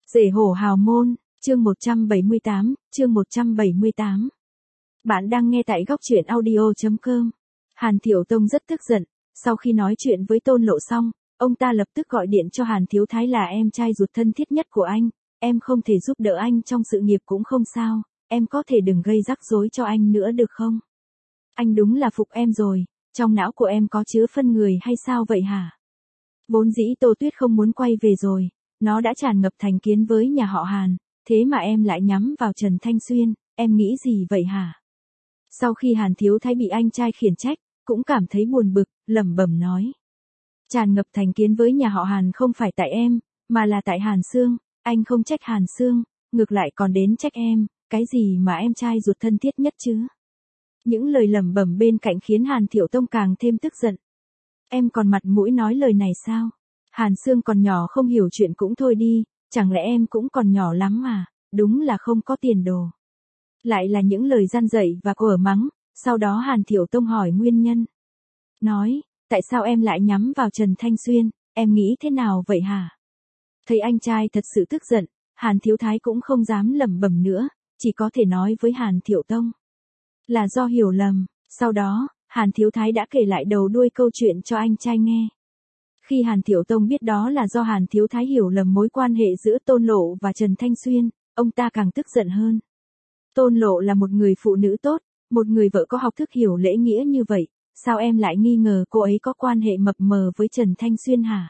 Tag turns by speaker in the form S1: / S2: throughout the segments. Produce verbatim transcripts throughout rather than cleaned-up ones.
S1: Rể hổ hào môn, chương một trăm bảy mươi tám, chương một trăm bảy mươi tám. Bạn đang nghe tại góc truyện audio chấm com. Hàn Thiểu Tông rất tức giận, sau khi nói chuyện với Tôn Lộ xong, ông ta lập tức gọi điện cho Hàn Thiếu Thái là em trai ruột thân thiết nhất của anh, em không thể giúp đỡ anh trong sự nghiệp cũng không sao, em có thể đừng gây rắc rối cho anh nữa được không? Anh đúng là phục em rồi, trong não của em có chứa phân người hay sao vậy hả? Vốn dĩ Tô Tuyết không muốn quay về rồi, nó đã tràn ngập thành kiến với nhà họ Hàn, thế mà em lại nhắm vào Trần Thanh Xuyên, em nghĩ gì vậy hả? Sau khi Hàn Thiếu Thái bị anh trai khiển trách, cũng cảm thấy buồn bực, lẩm bẩm nói. Tràn ngập thành kiến với nhà họ Hàn không phải tại em, mà là tại Hàn Sương, anh không trách Hàn Sương, ngược lại còn đến trách em, cái gì mà em trai ruột thân thiết nhất chứ? Những lời lẩm bẩm bên cạnh khiến Hàn Thiểu Tông càng thêm tức giận. Em còn mặt mũi nói lời này sao? Hàn Sương còn nhỏ không hiểu chuyện cũng thôi đi, chẳng lẽ em cũng còn nhỏ lắm mà, đúng là không có tiền đồ. Lại là những lời gian dạy và quở mắng, sau đó Hàn Thiểu Tông hỏi nguyên nhân. Nói, tại sao em lại nhắm vào Trần Thanh Xuyên, em nghĩ thế nào vậy hả? Thấy anh trai thật sự tức giận, Hàn Thiếu Thái cũng không dám lẩm bẩm nữa, chỉ có thể nói với Hàn Thiểu Tông. Là do hiểu lầm, sau đó, Hàn Thiếu Thái đã kể lại đầu đuôi câu chuyện cho anh trai nghe. Khi Hàn Thiểu Tông biết đó là do Hàn Thiếu Thái hiểu lầm mối quan hệ giữa Tôn Lộ và Trần Thanh Xuyên, ông ta càng tức giận hơn. Tôn Lộ là một người phụ nữ tốt, một người vợ có học thức hiểu lễ nghĩa như vậy, sao em lại nghi ngờ cô ấy có quan hệ mập mờ với Trần Thanh Xuyên hả?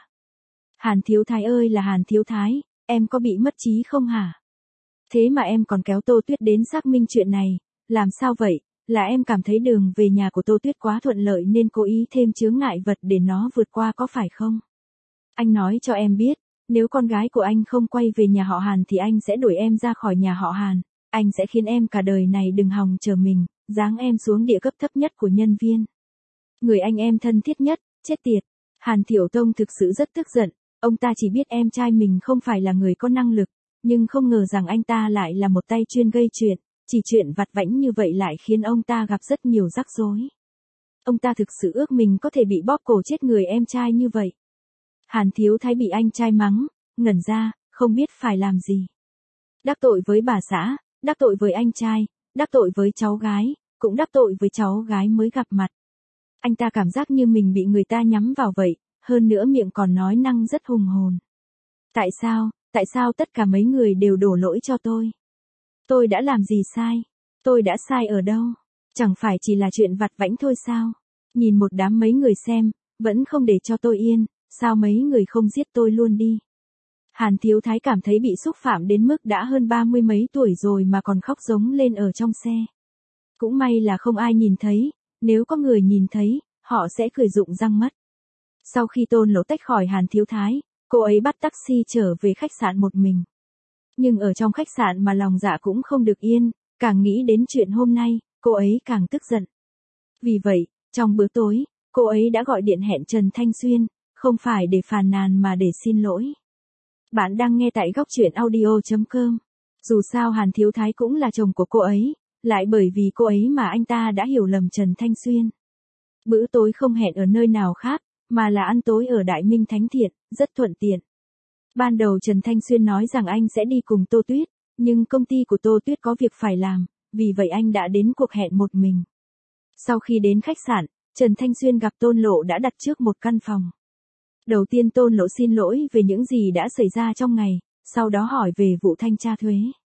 S1: Hàn Thiếu Thái ơi là Hàn Thiếu Thái, em có bị mất trí không hả? Thế mà em còn kéo Tô Tuyết đến xác minh chuyện này, làm sao vậy? Là em cảm thấy đường về nhà của Tô Tuyết quá thuận lợi nên cố ý thêm chướng ngại vật để nó vượt qua có phải không? Anh nói cho em biết, nếu con gái của anh không quay về nhà họ Hàn thì anh sẽ đuổi em ra khỏi nhà họ Hàn, anh sẽ khiến em cả đời này đừng hòng chờ mình, giáng em xuống địa cấp thấp nhất của nhân viên. Người anh em thân thiết nhất, chết tiệt. Hàn Thiểu Tông thực sự rất tức giận, ông ta chỉ biết em trai mình không phải là người có năng lực, nhưng không ngờ rằng anh ta lại là một tay chuyên gây chuyện. Chỉ chuyện vặt vãnh như vậy lại khiến ông ta gặp rất nhiều rắc rối. Ông ta thực sự ước mình có thể bị bóp cổ chết người em trai như vậy. Hàn Thiếu Thái bị anh trai mắng, ngẩn ra, không biết phải làm gì. Đắc tội với bà xã, đắc tội với anh trai, đắc tội với cháu gái, cũng đắc tội với cháu gái mới gặp mặt. Anh ta cảm giác như mình bị người ta nhắm vào vậy, hơn nữa miệng còn nói năng rất hùng hồn. Tại sao, tại sao tất cả mấy người đều đổ lỗi cho tôi? Tôi đã làm gì sai? Tôi đã sai ở đâu? Chẳng phải chỉ là chuyện vặt vãnh thôi sao? Nhìn một đám mấy người xem, vẫn không để cho tôi yên, sao mấy người không giết tôi luôn đi? Hàn Thiếu Thái cảm thấy bị xúc phạm đến mức đã hơn ba mươi mấy tuổi rồi mà còn khóc giống lên ở trong xe. Cũng may là không ai nhìn thấy, nếu có người nhìn thấy, họ sẽ cười rụng răng mất. Sau khi Tôn Lộ tách khỏi Hàn Thiếu Thái, cô ấy bắt taxi trở về khách sạn một mình. Nhưng ở trong khách sạn mà lòng dạ cũng không được yên, càng nghĩ đến chuyện hôm nay, cô ấy càng tức giận. Vì vậy, trong bữa tối, cô ấy đã gọi điện hẹn Trần Thanh Xuyên, không phải để phàn nàn mà để xin lỗi. Bạn đang nghe tại góc truyện audio chấm com. Dù sao Hàn Thiếu Thái cũng là chồng của cô ấy, lại bởi vì cô ấy mà anh ta đã hiểu lầm Trần Thanh Xuyên. Bữa tối không hẹn ở nơi nào khác, mà là ăn tối ở Đại Minh Thánh Thiện, rất thuận tiện. Ban đầu Trần Thanh Xuyên nói rằng anh sẽ đi cùng Tô Tuyết, nhưng công ty của Tô Tuyết có việc phải làm, vì vậy anh đã đến cuộc hẹn một mình. Sau khi đến khách sạn, Trần Thanh Xuyên gặp Tôn Lộ đã đặt trước một căn phòng. Đầu tiên Tôn Lộ xin lỗi về những gì đã xảy ra trong ngày, sau đó hỏi về vụ thanh tra thuế.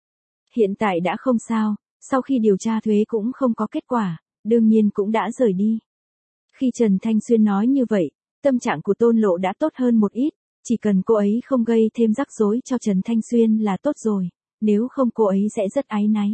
S1: Hiện tại đã không sao, sau khi điều tra thuế cũng không có kết quả, đương nhiên cũng đã rời đi. Khi Trần Thanh Xuyên nói như vậy, tâm trạng của Tôn Lộ đã tốt hơn một ít. Chỉ cần cô ấy không gây thêm rắc rối cho Trần Thanh Xuyên là tốt rồi, nếu không cô ấy sẽ rất áy náy.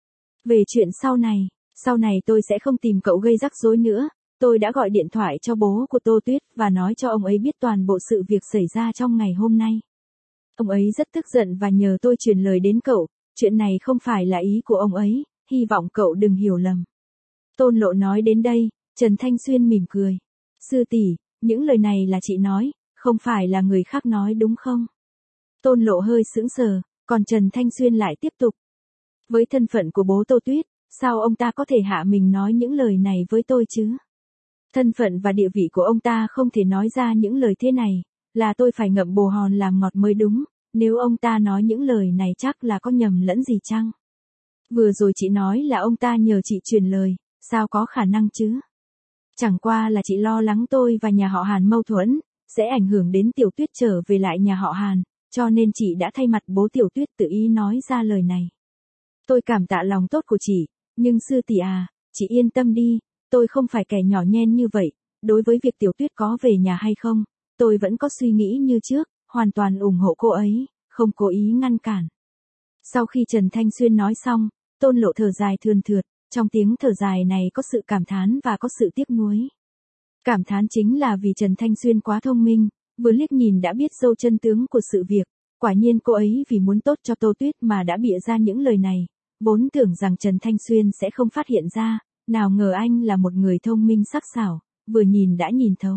S1: Về chuyện sau này, sau này tôi sẽ không tìm cậu gây rắc rối nữa, tôi đã gọi điện thoại cho bố của Tô Tuyết và nói cho ông ấy biết toàn bộ sự việc xảy ra trong ngày hôm nay. Ông ấy rất tức giận và nhờ tôi truyền lời đến cậu, chuyện này không phải là ý của ông ấy, hy vọng cậu đừng hiểu lầm. Tôn Lộ nói đến đây, Trần Thanh Xuyên mỉm cười. Sư tỷ, những lời này là chị nói. Không phải là người khác nói đúng không? Tôn Lộ hơi sững sờ, còn Trần Thanh Xuyên lại tiếp tục. Với thân phận của bố Tô Tuyết, sao ông ta có thể hạ mình nói những lời này với tôi chứ? Thân phận và địa vị của ông ta không thể nói ra những lời thế này, là tôi phải ngậm bồ hòn làm ngọt mới đúng, nếu ông ta nói những lời này chắc là có nhầm lẫn gì chăng? Vừa rồi chị nói là ông ta nhờ chị truyền lời, sao có khả năng chứ? Chẳng qua là chị lo lắng tôi và nhà họ Hàn mâu thuẫn, sẽ ảnh hưởng đến Tiểu Tuyết trở về lại nhà họ Hàn, cho nên chị đã thay mặt bố Tiểu Tuyết tự ý nói ra lời này. Tôi cảm tạ lòng tốt của chị, nhưng sư tỷ à, chị yên tâm đi, tôi không phải kẻ nhỏ nhen như vậy, đối với việc Tiểu Tuyết có về nhà hay không, tôi vẫn có suy nghĩ như trước, hoàn toàn ủng hộ cô ấy, không cố ý ngăn cản. Sau khi Trần Thanh Xuyên nói xong, Tôn Lộ thở dài thườn thượt, trong tiếng thở dài này có sự cảm thán và có sự tiếc nuối. Cảm thán chính là vì Trần Thanh Xuyên quá thông minh, vừa liếc nhìn đã biết sâu chân tướng của sự việc, quả nhiên cô ấy vì muốn tốt cho Tô Tuyết mà đã bịa ra những lời này, vốn tưởng rằng Trần Thanh Xuyên sẽ không phát hiện ra, nào ngờ anh là một người thông minh sắc sảo, vừa nhìn đã nhìn thấu.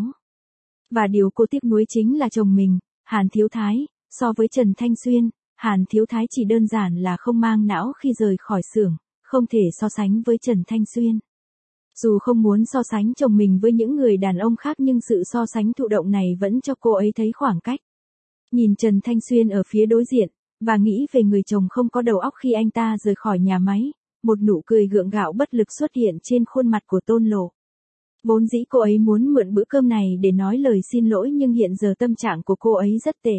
S1: Và điều cô tiếc nuối chính là chồng mình, Hàn Thiếu Thái, so với Trần Thanh Xuyên, Hàn Thiếu Thái chỉ đơn giản là không mang não khi rời khỏi xưởng, không thể so sánh với Trần Thanh Xuyên. Dù không muốn so sánh chồng mình với những người đàn ông khác nhưng sự so sánh thụ động này vẫn cho cô ấy thấy khoảng cách. Nhìn Trần Thanh Xuyên ở phía đối diện, và nghĩ về người chồng không có đầu óc khi anh ta rời khỏi nhà máy, một nụ cười gượng gạo bất lực xuất hiện trên khuôn mặt của Tôn Lộ. Vốn dĩ cô ấy muốn mượn bữa cơm này để nói lời xin lỗi nhưng hiện giờ tâm trạng của cô ấy rất tệ.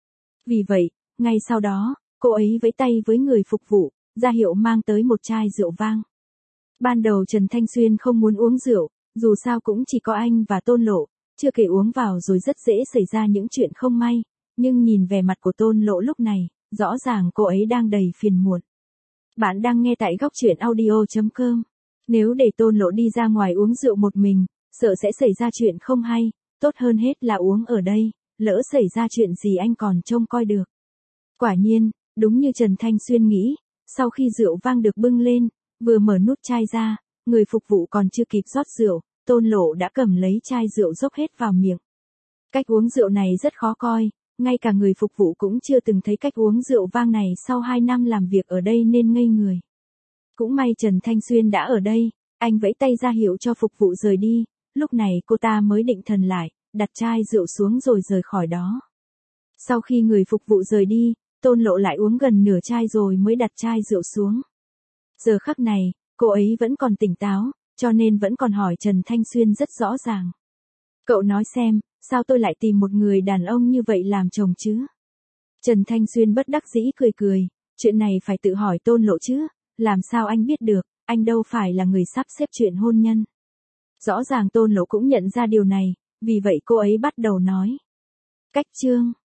S1: Vì vậy, ngay sau đó, cô ấy vẫy tay với người phục vụ, ra hiệu mang tới một chai rượu vang. Ban đầu Trần Thanh Xuyên không muốn uống rượu, dù sao cũng chỉ có anh và Tôn Lộ, chưa kể uống vào rồi rất dễ xảy ra những chuyện không may, nhưng nhìn vẻ mặt của Tôn Lộ lúc này, rõ ràng cô ấy đang đầy phiền muộn. Bạn đang nghe tại góc truyện audio chấm com. Nếu để Tôn Lộ đi ra ngoài uống rượu một mình, sợ sẽ xảy ra chuyện không hay, tốt hơn hết là uống ở đây, lỡ xảy ra chuyện gì anh còn trông coi được. Quả nhiên, đúng như Trần Thanh Xuyên nghĩ, sau khi rượu vang được bưng lên, vừa mở nút chai ra, người phục vụ còn chưa kịp rót rượu, Tôn Lộ đã cầm lấy chai rượu dốc hết vào miệng. Cách uống rượu này rất khó coi, ngay cả người phục vụ cũng chưa từng thấy cách uống rượu vang này sau hai năm làm việc ở đây nên ngây người. Cũng may Trần Thanh Xuyên đã ở đây, anh vẫy tay ra hiệu cho phục vụ rời đi, lúc này cô ta mới định thần lại, đặt chai rượu xuống rồi rời khỏi đó. Sau khi người phục vụ rời đi, Tôn Lộ lại uống gần nửa chai rồi mới đặt chai rượu xuống. Giờ khắc này, cô ấy vẫn còn tỉnh táo, cho nên vẫn còn hỏi Trần Thanh Xuyên rất rõ ràng. Cậu nói xem, sao tôi lại tìm một người đàn ông như vậy làm chồng chứ? Trần Thanh Xuyên bất đắc dĩ cười cười, chuyện này phải tự hỏi Tôn Lộ chứ, làm sao anh biết được, anh đâu phải là người sắp xếp chuyện hôn nhân. Rõ ràng Tôn Lộ cũng nhận ra điều này, vì vậy cô ấy bắt đầu nói. Cách chương